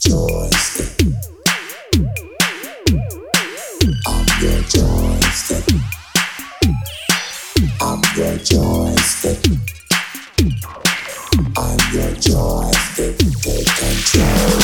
joystick. I'm your joystick. I'm your joystick. I'm your joystick. Take control.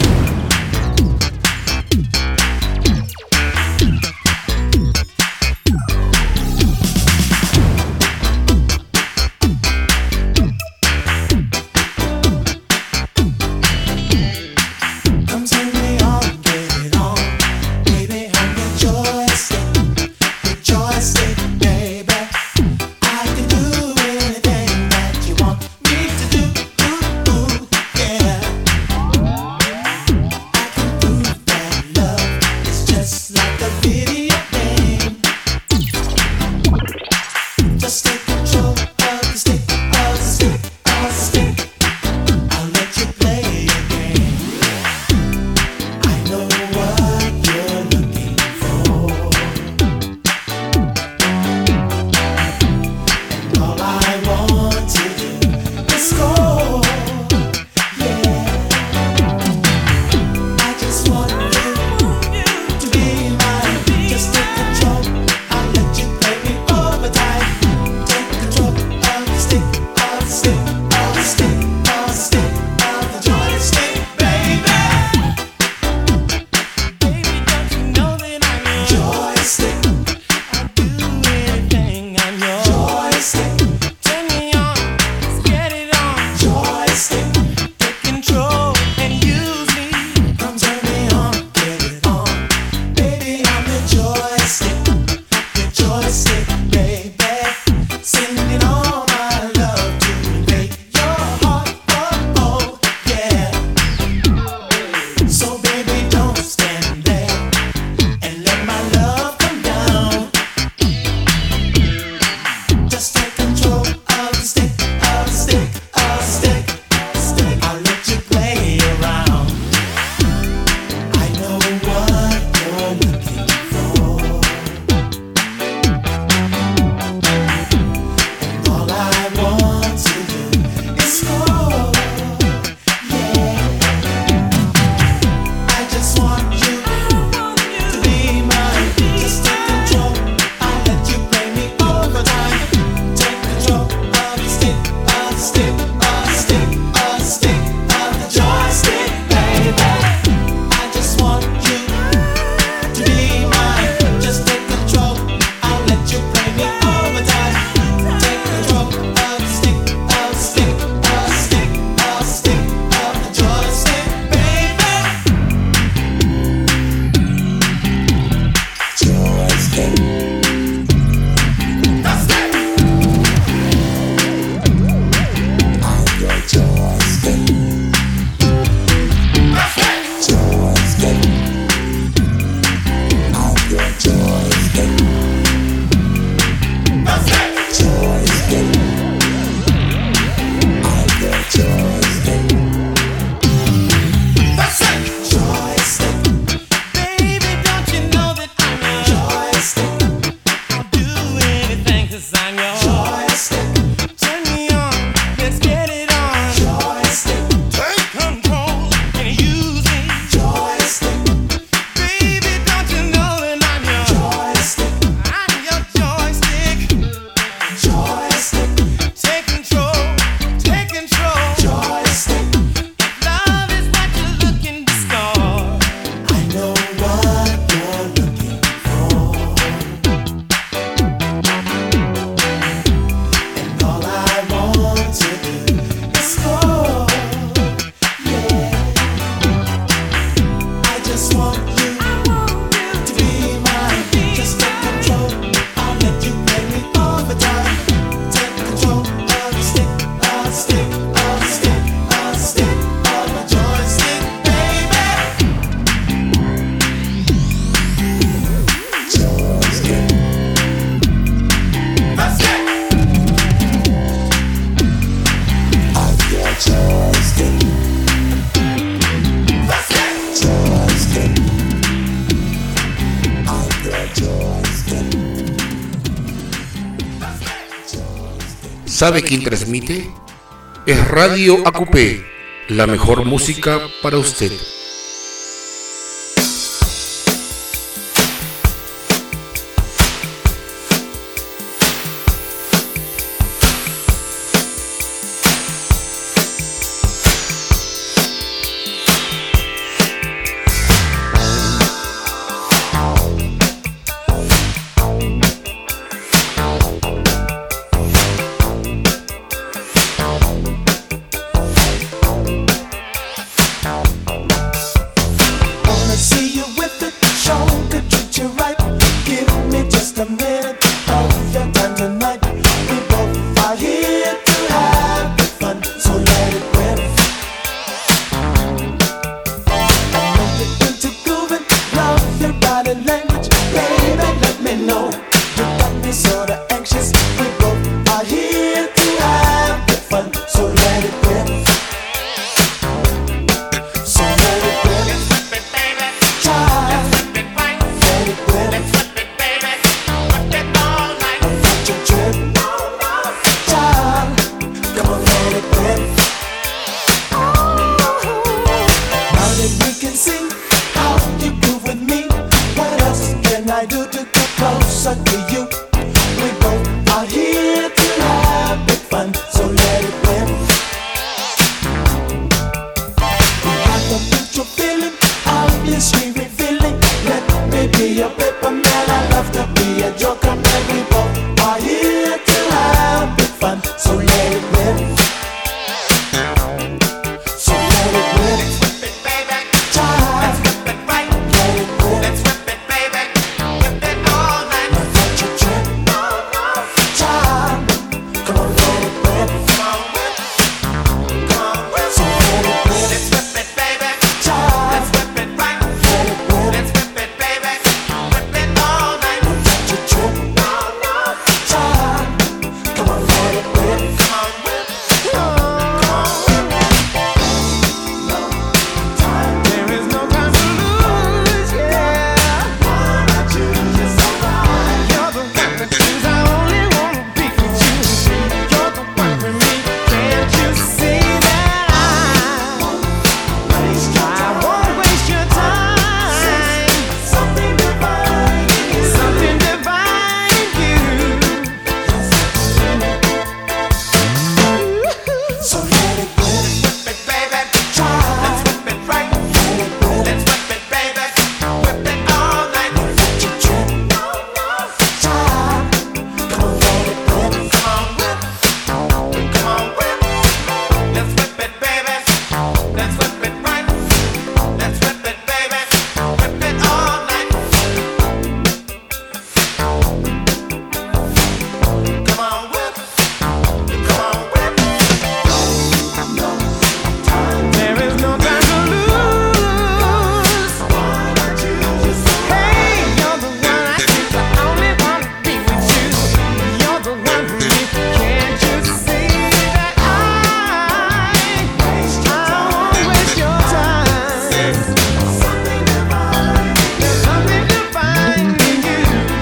¿Sabe quién transmite? Es Radio AQP, la mejor música para usted. closer to you. We both are here to have big fun, so let it win. We got the mutual feeling, obviously revealing. Let me be your paper man, I love to be a joker man. We both are here to have big fun, so let it win. So let it win. Let's whip it, baby. Child, Let's whip it right. let it win. Let's whip it, baby. Whip it all night. Now don't you trip, child. Come on, let it win. Come on, whip. Come on, whip. So let it win. Let's whip it, baby. Child, Let's whip it right. let it win. Let's whip it, baby. Whip it all night. Now don't you trip, child. Come on, let it win. Come on, whip. Come on, whip. There is no time to lose, yeah. You're the one that choose. I only wanna be with you. You're the one for me. Can't you see that I won't waste your time? Something divine in you. Something divine in you. So let it win, Whip it, baby. child. Let's whip it right. Let it win. Let's whip it, baby. Whip it all night. Don't you trip, child. Come on, let it win. Come on, whip. Come on, whip. Let's whip it, baby. Let's whip it right. Let's whip it, baby. Whip it all night. Come on, whip. Come on, whip. There is no time to lose. Hey, you're the one I choose. I only wanna be with you. You're the one for me. Can't you see that I won't waste your time? There's something divine in you.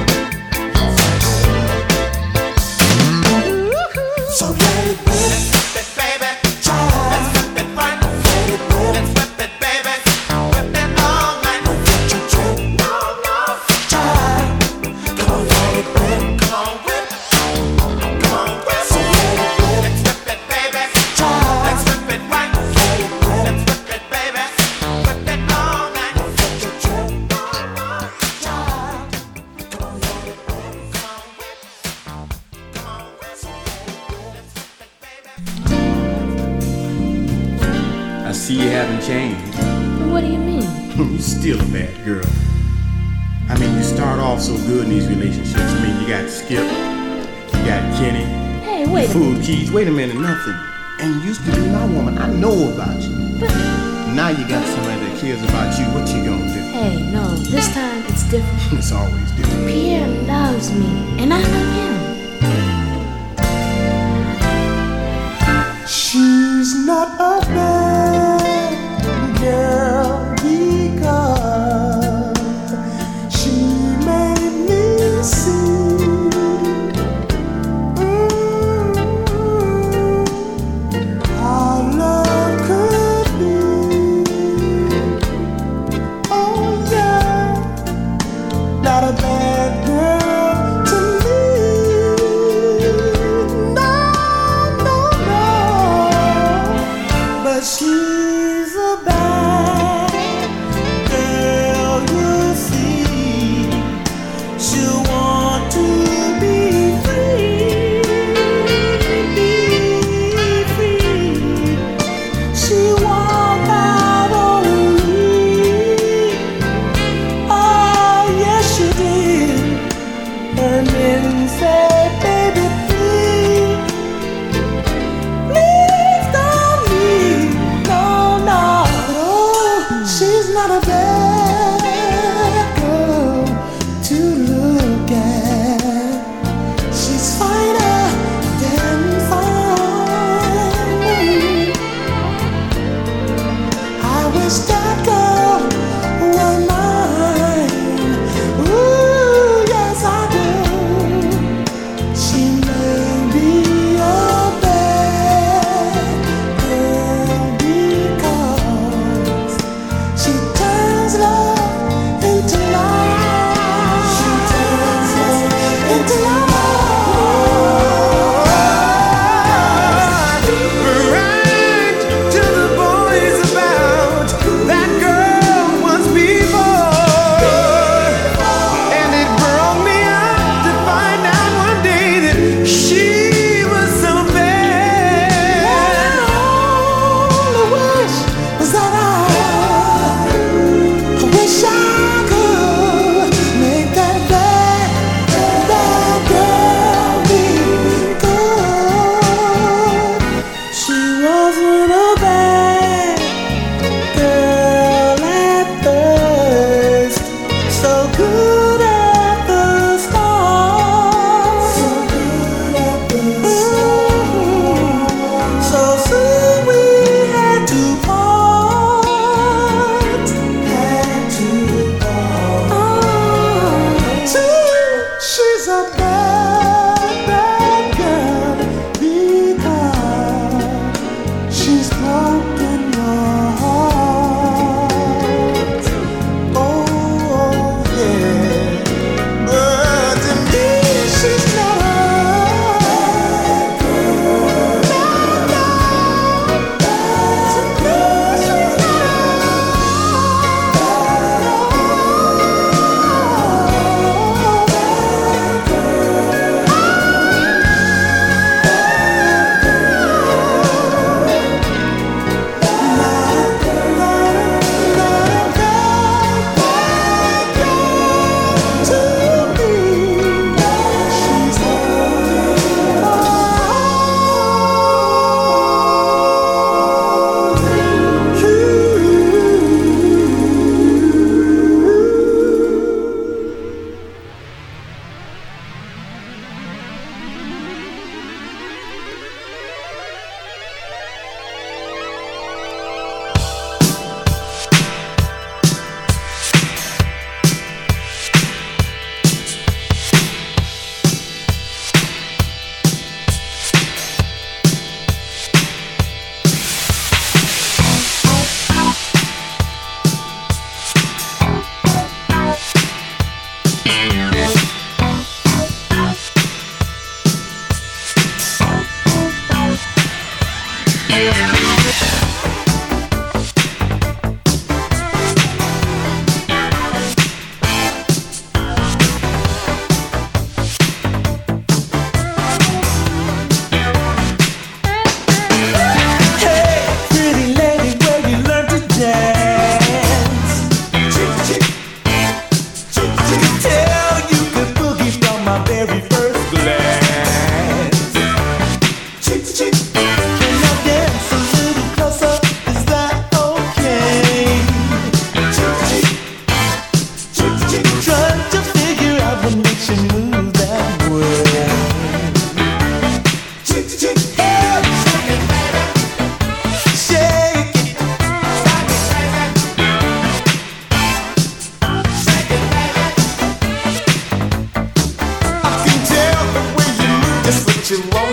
So let it win, Let's whip it, baby. child. Let's whip it right. Let it win. Let's whip it, baby. Whip it all night. Don't you trip, child. Come on, let it win. Come on, whip. Come on, whip. So let it win, Let's whip it, baby. child. Let's whip it right. Let it win. Let's whip it, baby. Whip it all night. Don't you trip, child. Come on, let it win. Come on, whip. Come on, whip. So let it win. Let's whip it, baby. I see you haven't changed. What do you mean? You're still a bad girl. I mean, you start off so good in these relationships. I mean, you got Skip, you got Kenny, Hey, wait a Food minute. Keys. Wait a minute, nothing. And you used to be my woman. I know about you. But, Now you got somebody that cares about you. What you gonna do? hey, no, this time it's different. It's always different. Pierre loves me, and I love him. She's not a bad girl because she made me see how love could be. Oh yeah, not a bad girl to me. No, no, no. But she's a bad girl, you see. She'll want to be free, free. She walked out on me. Oh, yes, she did. And then said, baby, please. Please don't leave. No, no, no. She's not a bad girl to look at. She's finer than fine. I wish that girl were mine. Ooh, yes, I do. She may be a bad girl because she turns love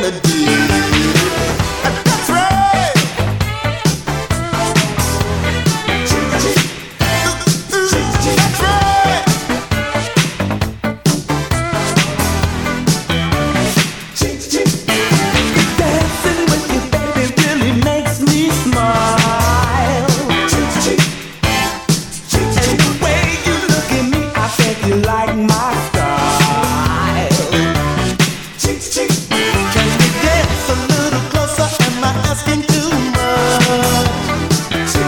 wanna do. That's right. That's right. Dancing with you, baby, really makes me smile. And the way you look at me, I think you like my style. Can we dance a little closer? Am I asking too much?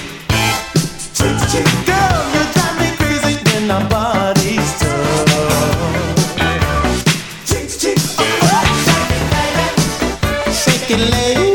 Girl, you drive me crazy when our bodies touch. Shake it, lady.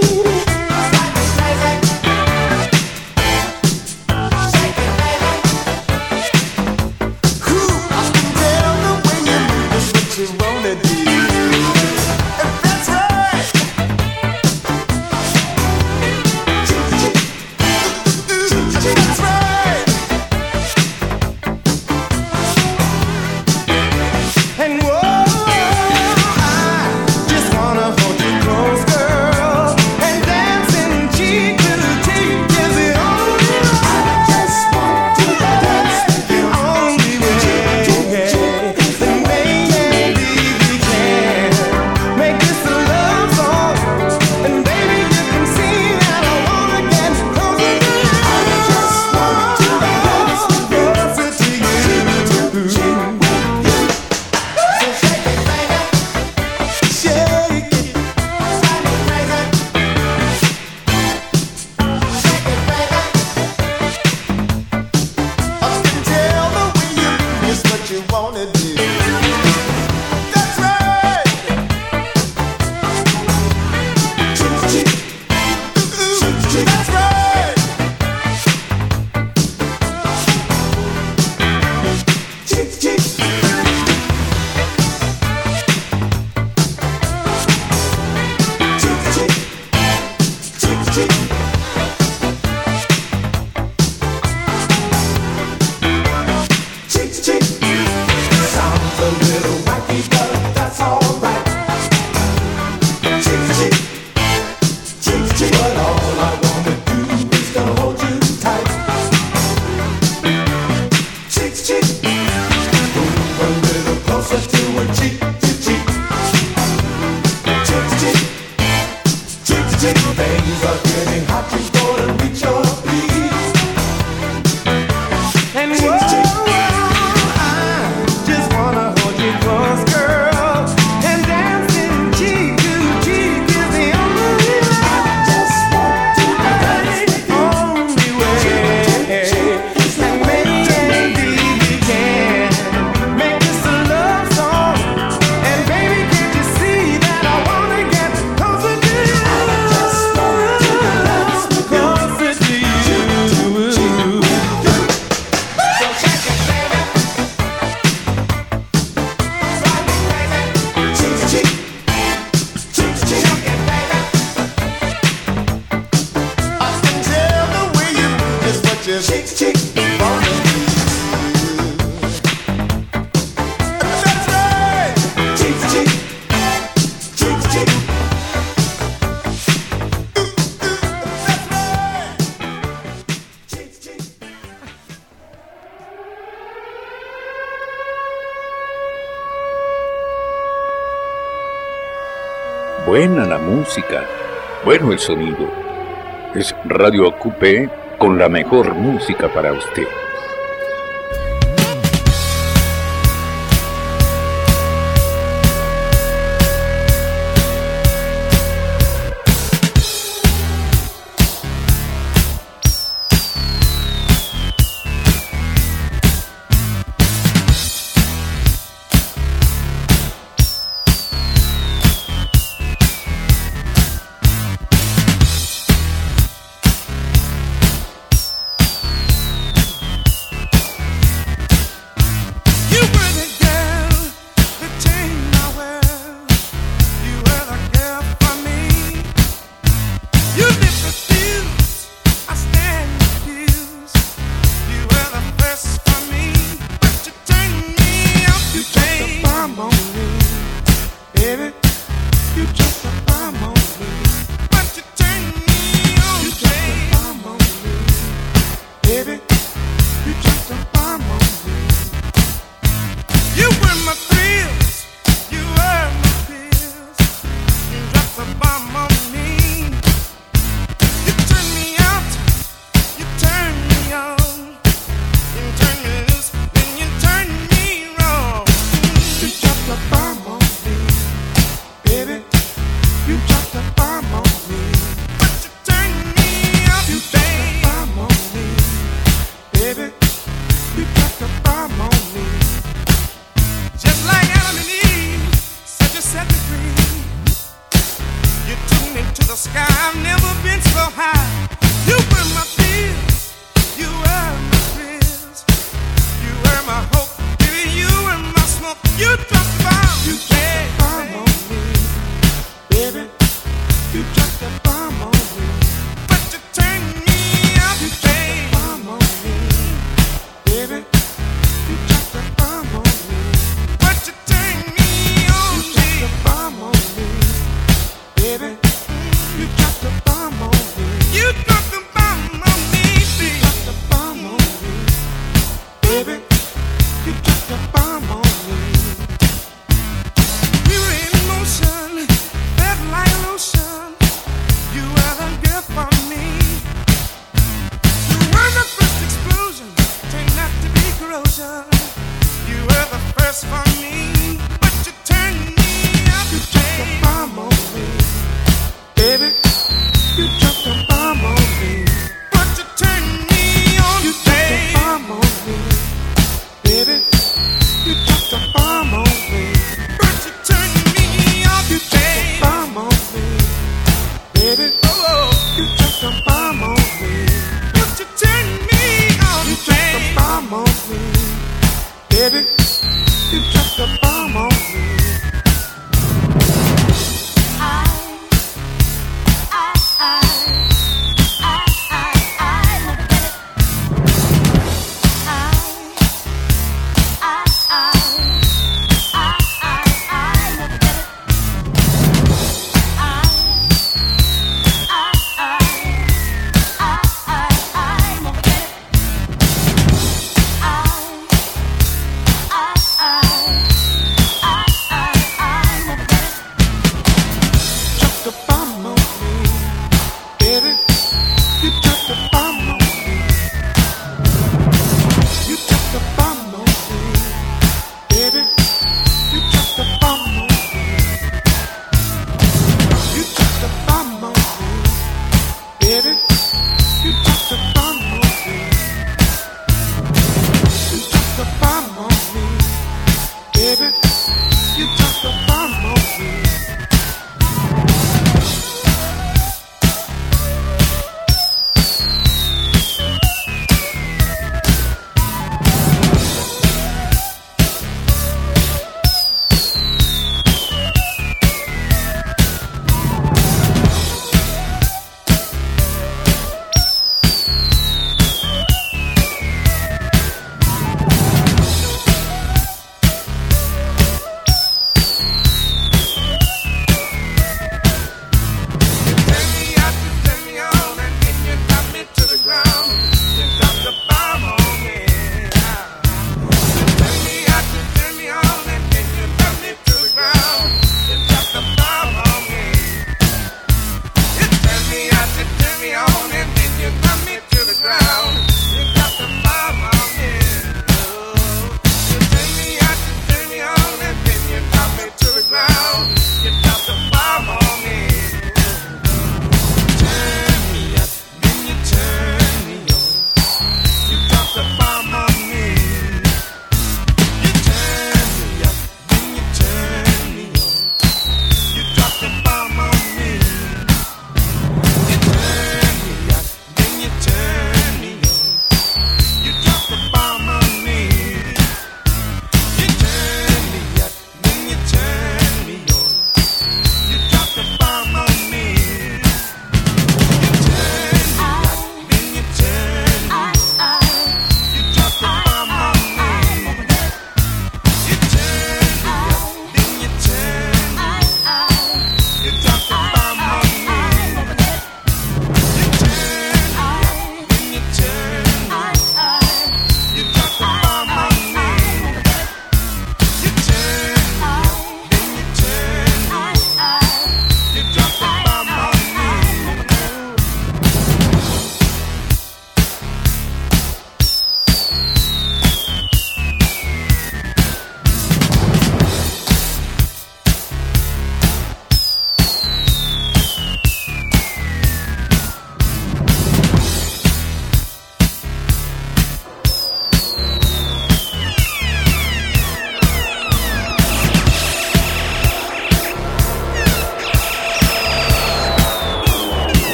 Buena la música, bueno el sonido. Es Radio Coupé con la mejor música para usted.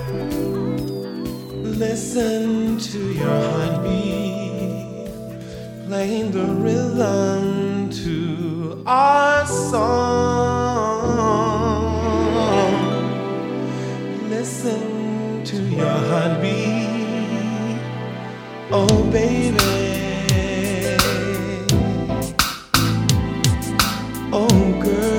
Listen to your heartbeat, playing the rhythm to our song. Listen to your heartbeat, oh baby. Oh girl.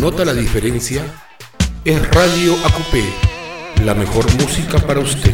nota la diferencia, es Radio AQP, la mejor música para usted.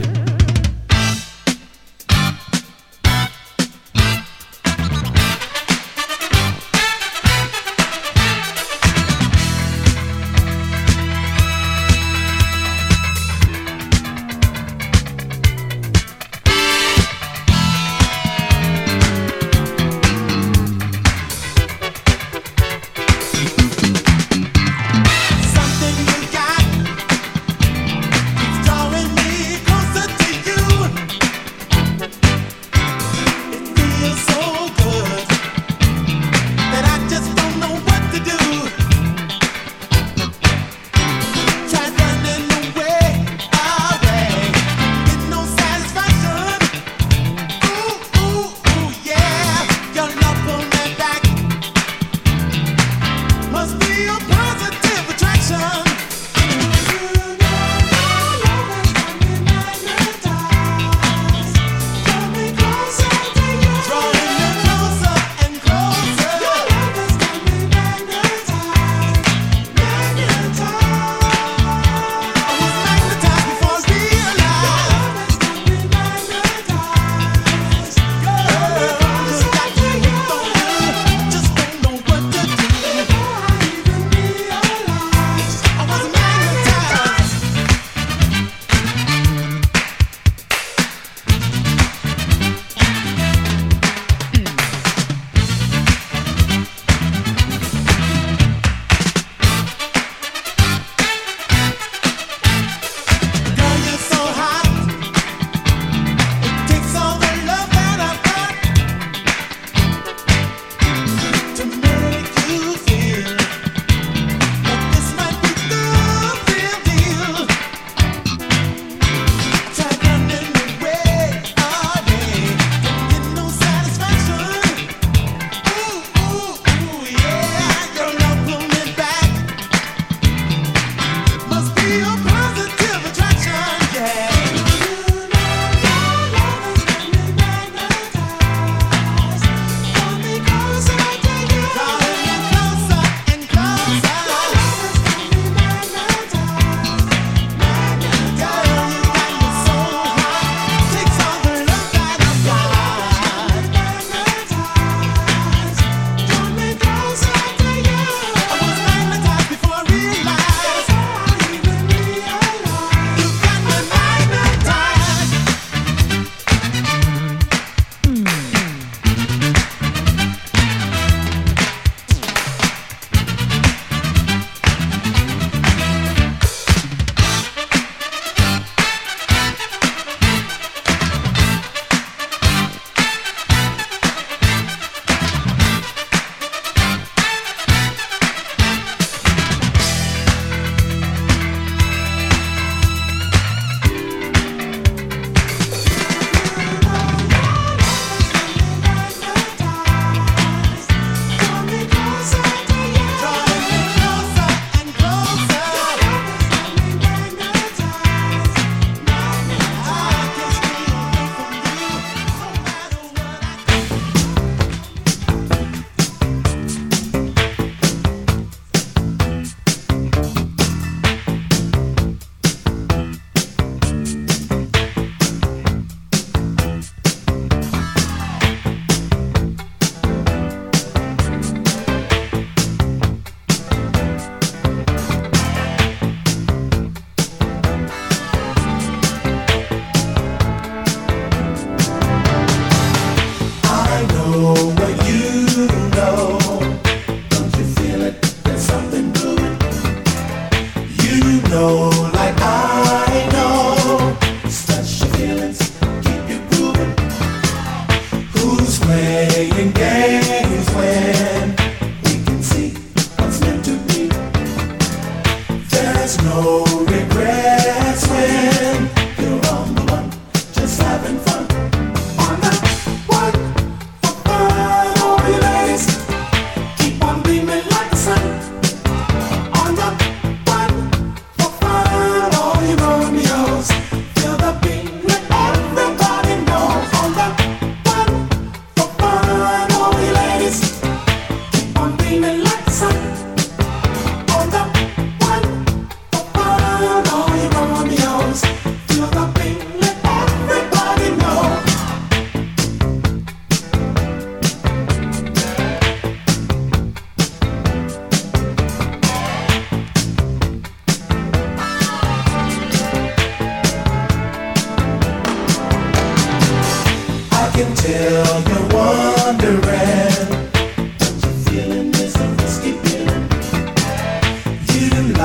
On the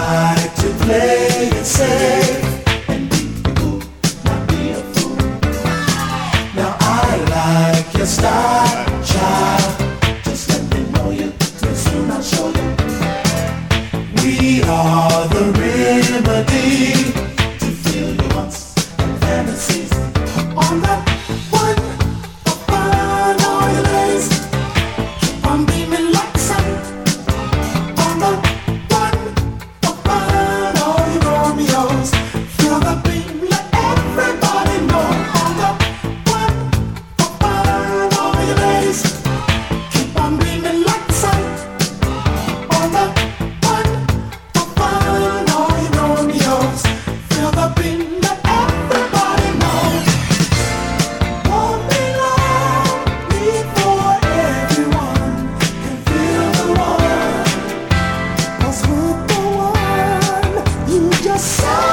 like to play it safe and be cool, not be a fool. Now I like your style, child. Just let me know you, too soon I'll show you. We are the remedy to fill your wants and fantasies. On that one, upon all your days, keep on beaming like the sun. On the one, upon all your Romeos, feel the beam, let everybody know. On the one, upon all your days, keep on beaming like the sun. On the one, upon all your Romeos, feel the beam, let everybody know. Won't be long before everyone can feel the one. 'Cause with the one you just saw,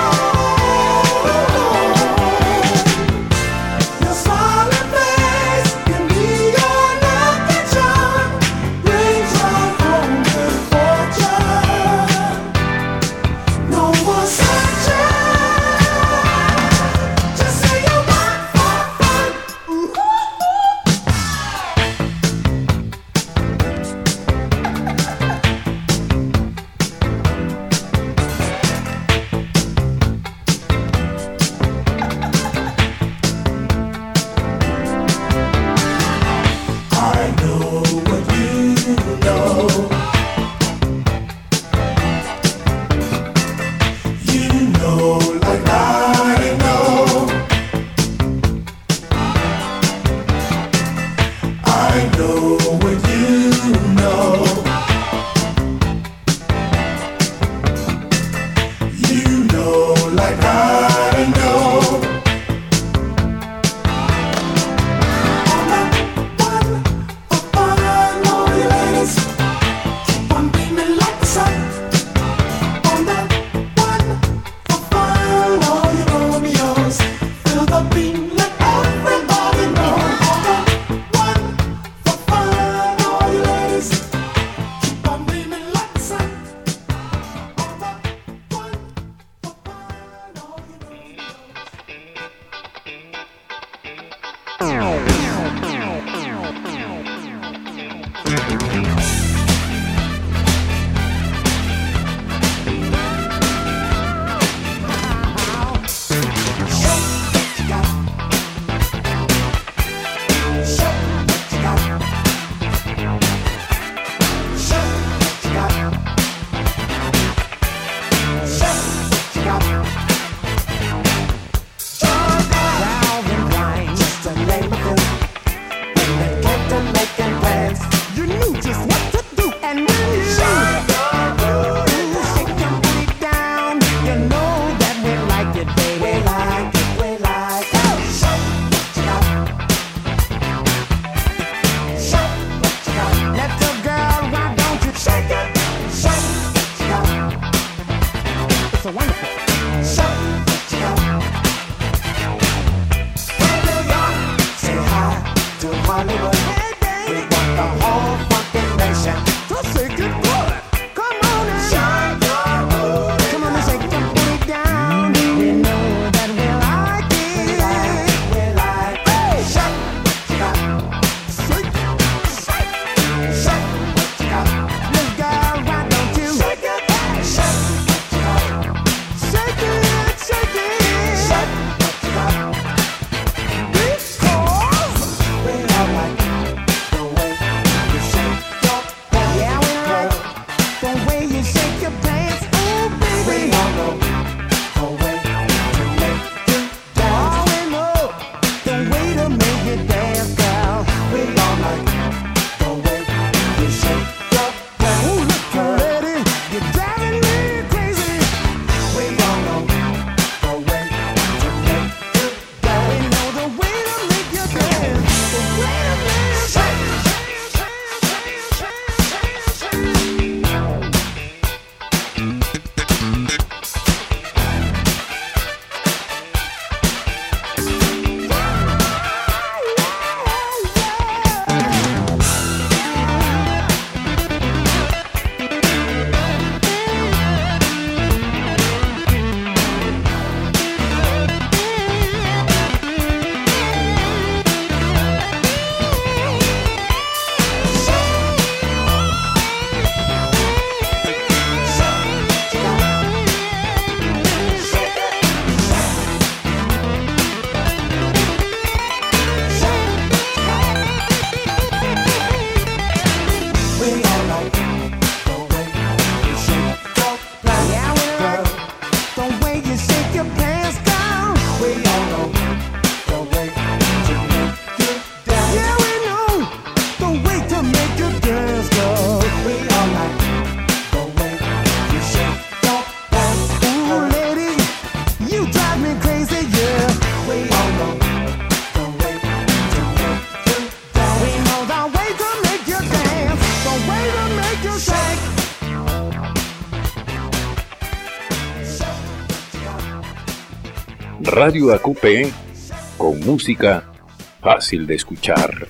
your smiling face can be your lucky charm. Brings right home good fortune. No more searching. Just say you want for fun. I know what you know. You know like I know. I know what you know. You know like I know. On that one, upon all your ladies, keep on beaming like the sun. On that one, upon all your Romeos, feel the beam, let everybody know. On that one, upon all your ladies, keep on beaming like the sun. On that one, upon all your Just a name of it. When they get to making plans, you knew just what to do. And when you shake and put it down, you know that we like it, baby. We like it, we like it. Shake what you got. Shake what you got. Little girl, why don't you shake it? Shake what you got. It's a wonderful. Shake what you got. New York, say hi to Hollywood. We want the whole fucking nation to say good boy. Come on and shine your booty. Come on and shake and put it down. We know that we like it. We like it. Shake what you got. Shake, shake, shake what you got. Little girl, why don't you shake it? Shake what you got. Shake it, shake it. Shake what you got. Because we all like it. Radio AQP con música fácil de escuchar.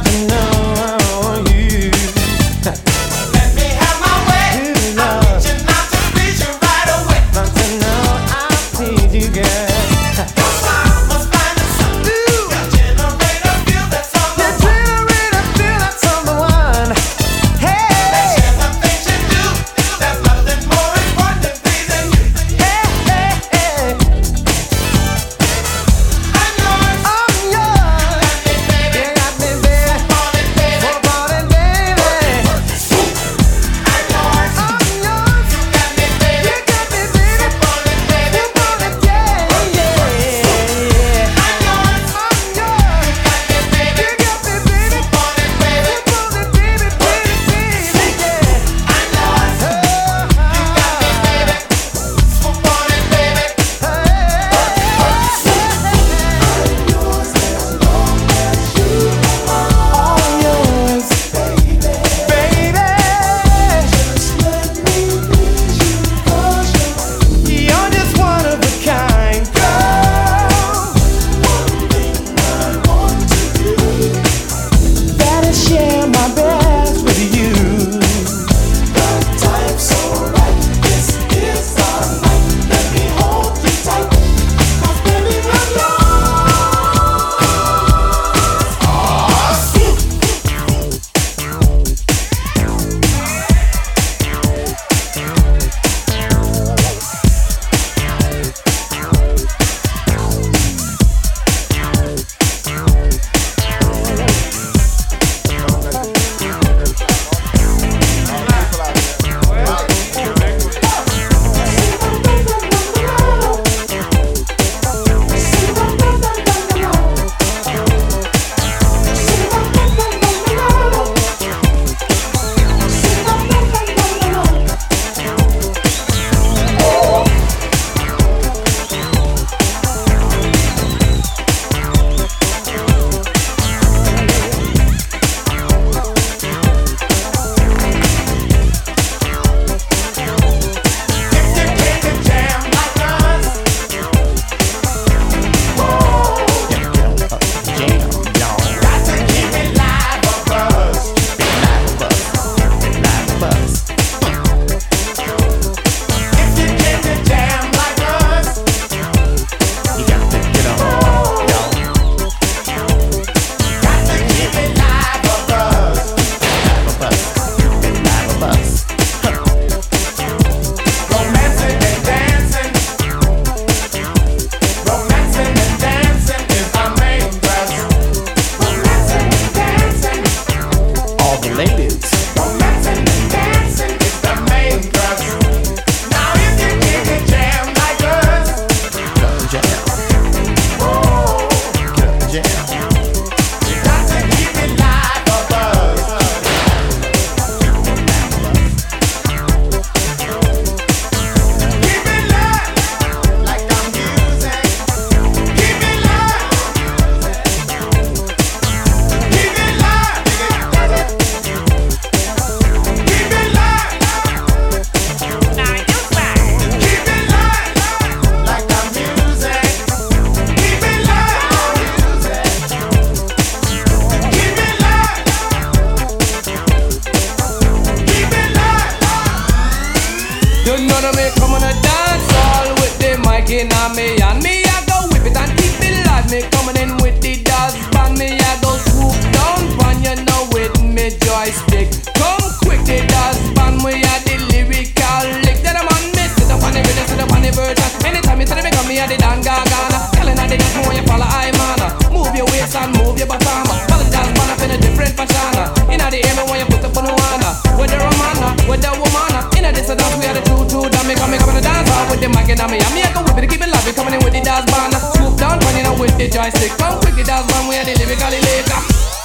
in on me and me I go whip it and keep it live. Me coming in with the dance band, me I go swoop down pan, you know with me joystick. Come quick the dance band, we are the lyrical lick. That a man me sit up on the rhythm, sit up on the version. Anytime you see me come, me a the Dan Gargana. Telling her the dance more you follow I man. Move your waist and move your bottom. Follow the dance band up in a different fashion. Inna the air me when you put up on the one. Whether a man, whether a woman. Inna this a dance we are the true that me come and dance hard with the mic and me. And me I go whip it, keep it live. We coming in with the dance band. Swoop down, running out with the joystick. Come quick the dance band, we are the lyrically later.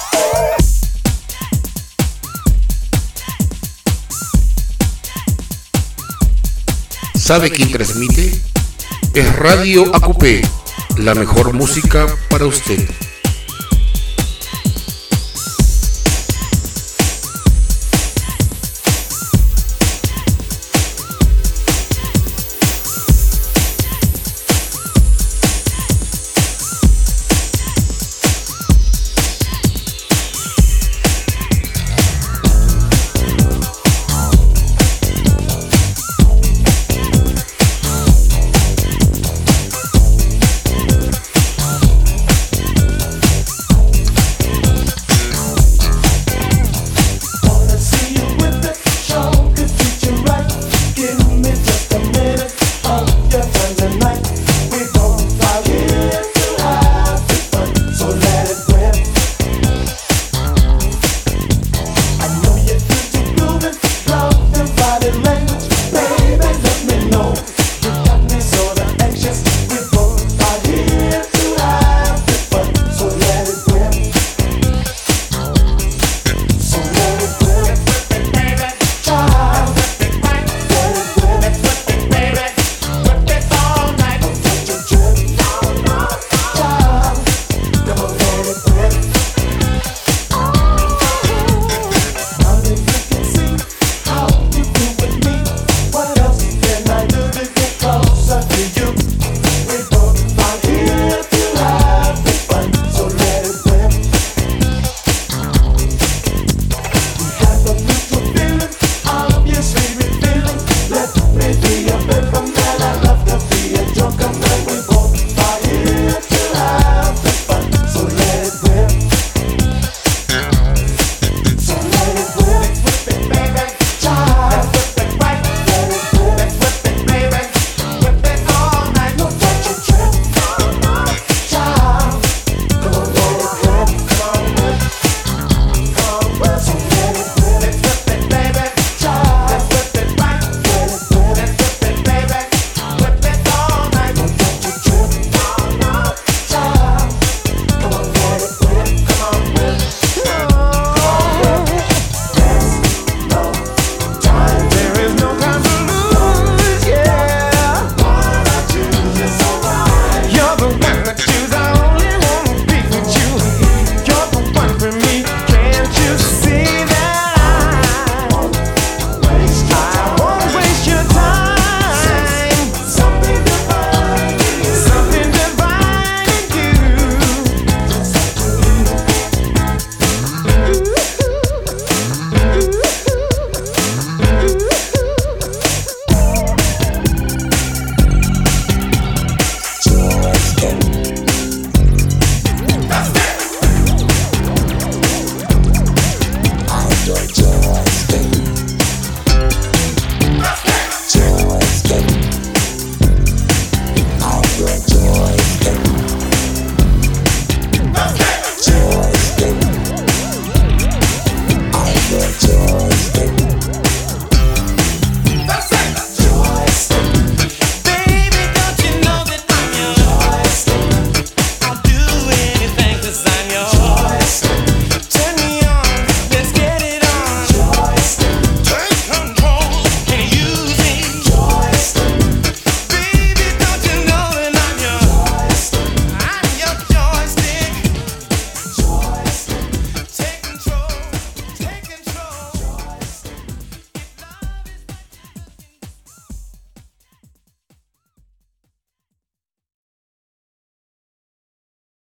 ¿Sabe quién transmite? Es Radio AQP, la mejor música para usted.